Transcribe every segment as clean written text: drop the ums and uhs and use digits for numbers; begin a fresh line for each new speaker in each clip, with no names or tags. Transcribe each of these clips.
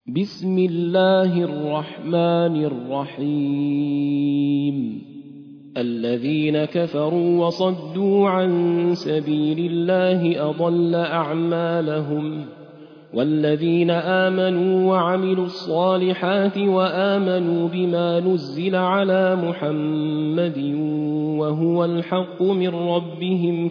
بسم الله الرحمن الرحيم الذين كفروا وصدوا عن سبيل الله أضل أعمالهم والذين آمنوا وعملوا الصالحات وآمنوا بما نزل على محمد وهو الحق من ربهم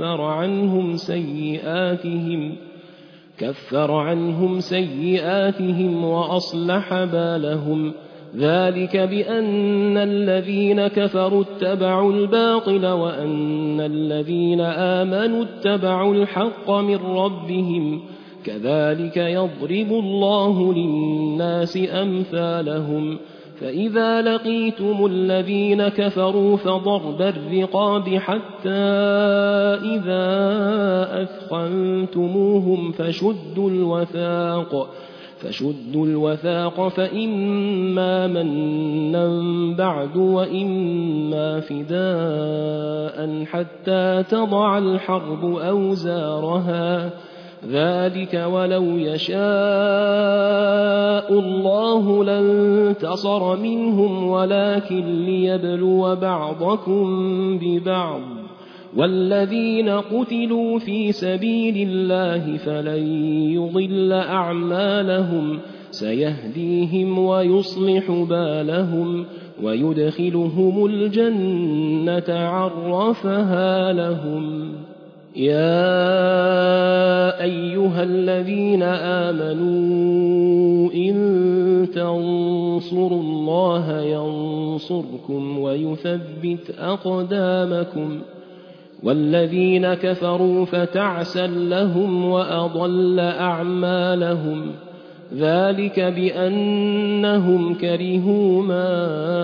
كفر عنهم سيئاتهم وأصلح بالهم ذلك بأن الذين كفروا اتبعوا الباطل وأن الذين آمنوا اتبعوا الحق من ربهم كذلك يضرب الله للناس أمثالهم فإذا لقيتم الذين كفروا فضرب الرقاب حتى إذا أثخنتموهم فشدوا الوثاق فإما منا بعد وإما فداء حتى تضع الحرب أوزارها ذلك ولو يشاء الله لانتصر منهم ولكن ليبلو بعضكم ببعض والذين قتلوا في سبيل الله فلن يضل أعمالهم سيهديهم ويصلح بالهم ويدخلهم الجنة عرفها لهم يا أيها الذين آمنوا إن تنصروا الله ينصركم ويثبت أقدامكم والذين كفروا فتعسا لهم وأضل أعمالهم ذلك بأنهم كرهوا ما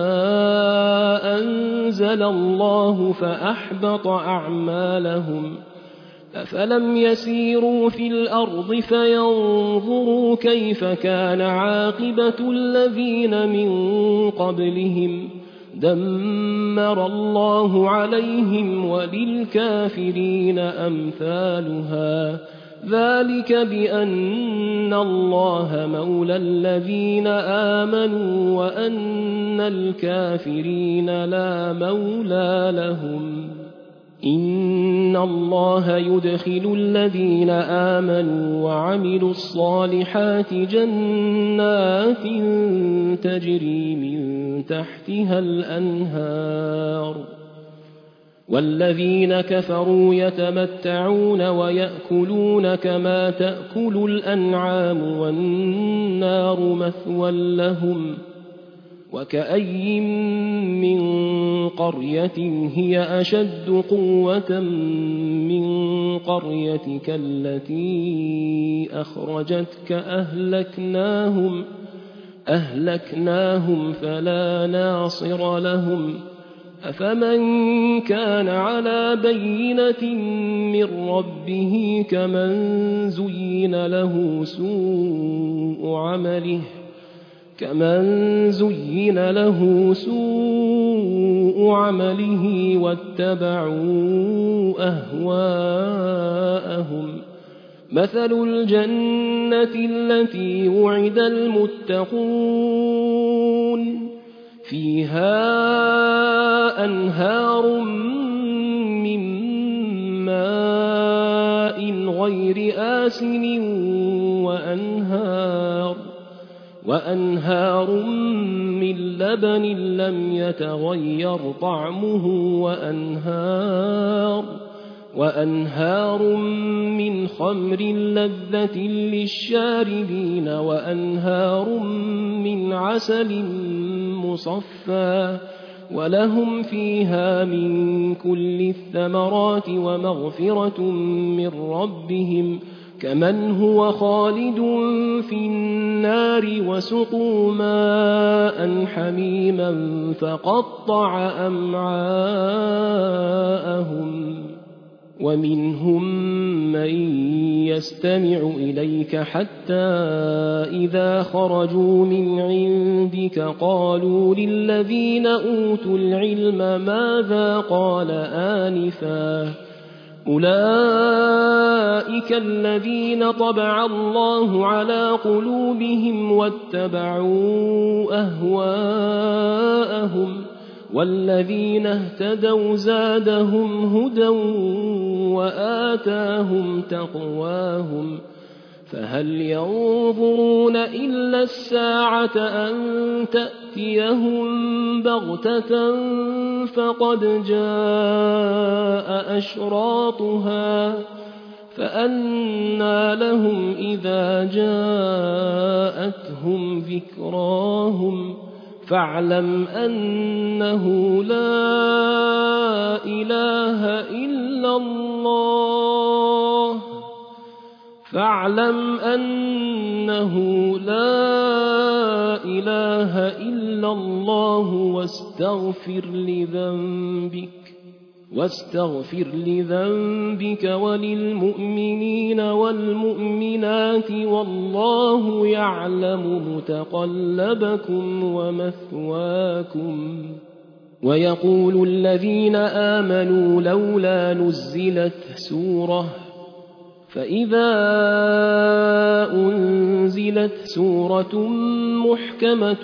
أنزل الله فأحبط أعمالهم أفلم يسيروا في الأرض فينظروا كيف كان عاقبة الذين من قبلهم دمر الله عليهم وللكافرين أمثالها ذلك بأن الله مولى الذين آمنوا وأن الكافرين لا مولى لهم إن الله يدخل الذين آمنوا وعملوا الصالحات جنات تجري من تحتها الأنهار والذين كفروا يتمتعون ويأكلون كما تأكل الأنعام والنار مثوى لهم وكأي من قرية هي أشد قوة من قريتك التي أخرجتك أهلكناهم فلا ناصر لهم أفمن كان على بينة من ربه كمن زين له سوء عمله واتبعوا أهواءهم مثل الجنة التي وعد المتقون فيها أنهار من ماء غير آسن وأنهار من لبن لم يتغير طعمه وأنهار من خمر لذة للشاربين وأنهار من عسل مصفى ولهم فيها من كل الثمرات ومغفرة من ربهم كمن هو خالد في النار وسقوا ماء حميما فقطع أمعاءهم ومنهم من يستمع إليك حتى إذا خرجوا من عندك قالوا للذين أوتوا العلم ماذا قال آنفا أولئك الذين طبع الله على قلوبهم واتبعوا أهواءهم والذين اهتدوا زادهم هدى وآتاهم تقواهم فهل ينظرون إلا الساعة أن تأتيهم بغتة فقد جاء أشراطها فأنى لهم إذا جاءتهم ذكراهم فاعلم أنه لا إله إلا الله واستغفر لذنبك وللمؤمنين والمؤمنات والله يعلم متقلبكم ومثواكم ويقول الذين آمنوا لولا نزلت سورة فإذا أنزلت سورة محكمة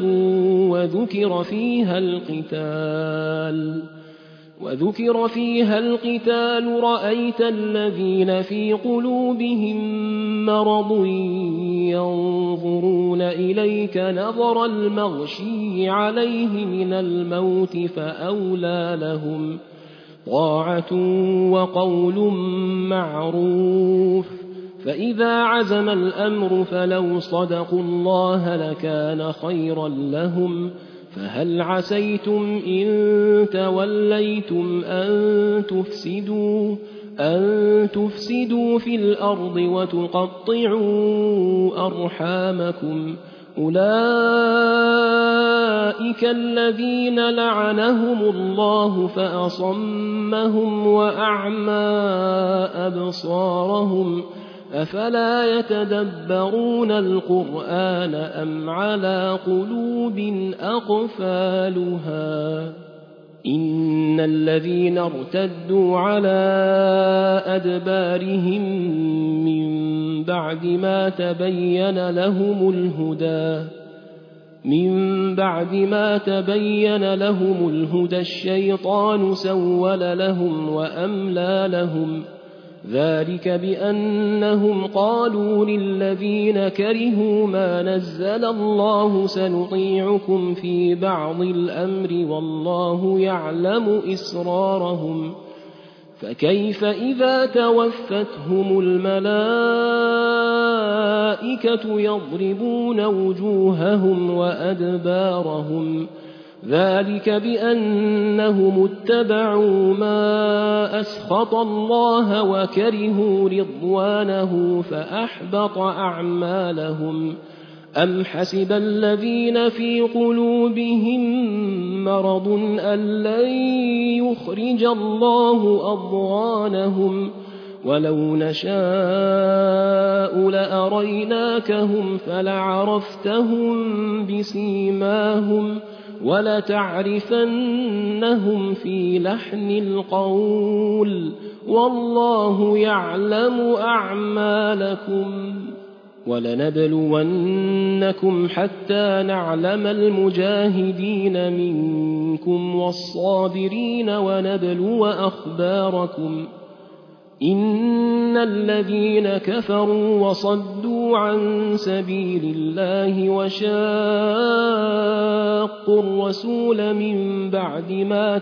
وذكر فيها القتال رأيت الذين في قلوبهم مرض ينظرون إليك نظر المغشي عليه من الموت فأولى لهم طاعة وقول معروف فإذا عزم الأمر فلو صدقوا الله لكان خيرا لهم فهل عسيتم إن توليتم أن تفسدوا في الأرض وتقطعوا أرحامكم أولئك الذين لعنهم الله فأصمهم وأعمى أبصارهم أفلا يتدبرون القرآن أم على قلوب أقفالها إن الذين ارتدوا على أدبارهم من بعد ما تبين لهم الهدى الشيطان سول لهم وأملى لهم ذلك بأنهم قالوا للذين كرهوا ما نزل الله سنطيعكم في بعض الأمر والله يعلم إسرارهم فكيف إذا توفتهم الملائكة يضربون وجوههم وأدبارهم ذلك بأنهم اتبعوا ما أسخط الله وكرهوا رضوانه فأحبط أعمالهم أم حسب الذين في قلوبهم مرض أن لن يخرج الله أضغانهم ولو نشاء لأريناكهم فلعرفتهم بسيماهم ولتعرفنهم في لحن القول والله يعلم أعمالكم ولنبلونكم حتى نعلم المجاهدين منكم والصابرين ونبلو أخباركم إن الذين كفروا وصدوا عن سبيل الله وشاقوا الرسول من بعد ما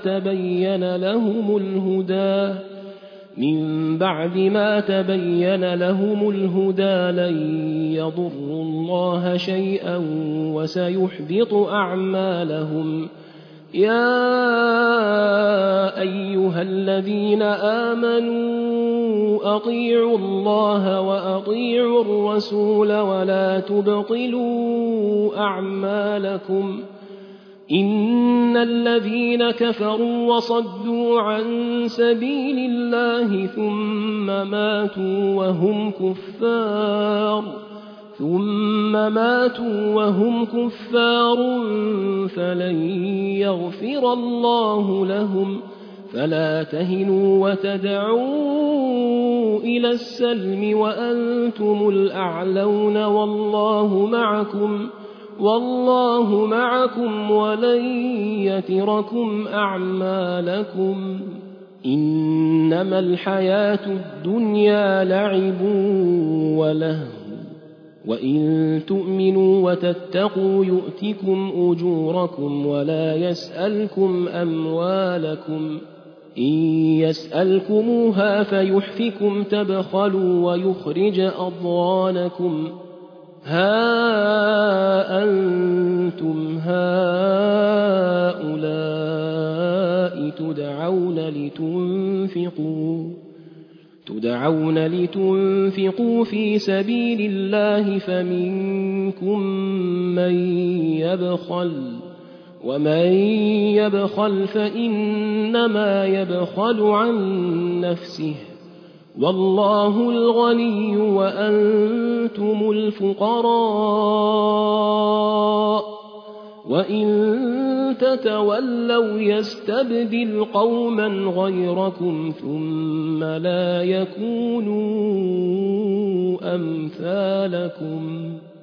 تبين لهم الهدى لن يضروا الله شيئا وسيحبط أعمالهم يا أيها الذين آمنوا أطيعوا الله وأطيعوا الرسول ولا تبطلوا أعمالكم إن الذين كفروا وصدوا عن سبيل الله ثم ماتوا وهم كفار فلن يغفر الله لهم فلا تهنوا وتدعوا إلى السلم وأنتم الأعلون والله معكم ولن يتركم أعمالكم إنما الحياة الدنيا لعب ولهو وإن تؤمنوا وتتقوا يؤتكم أجوركم ولا يسألكم أموالكم إن يسألكموها فيحفكم تبخلوا ويخرج أضغانكم ها أنتم هؤلاء تدعون لتنفقوا في سبيل الله فمنكم من يبخل ومن يبخل فإنما يبخل عن نفسه والله الغني وأنتم الفقراء وإن تتولوا يستبدل قوما غيركم ثم لا يكونوا أمثالكم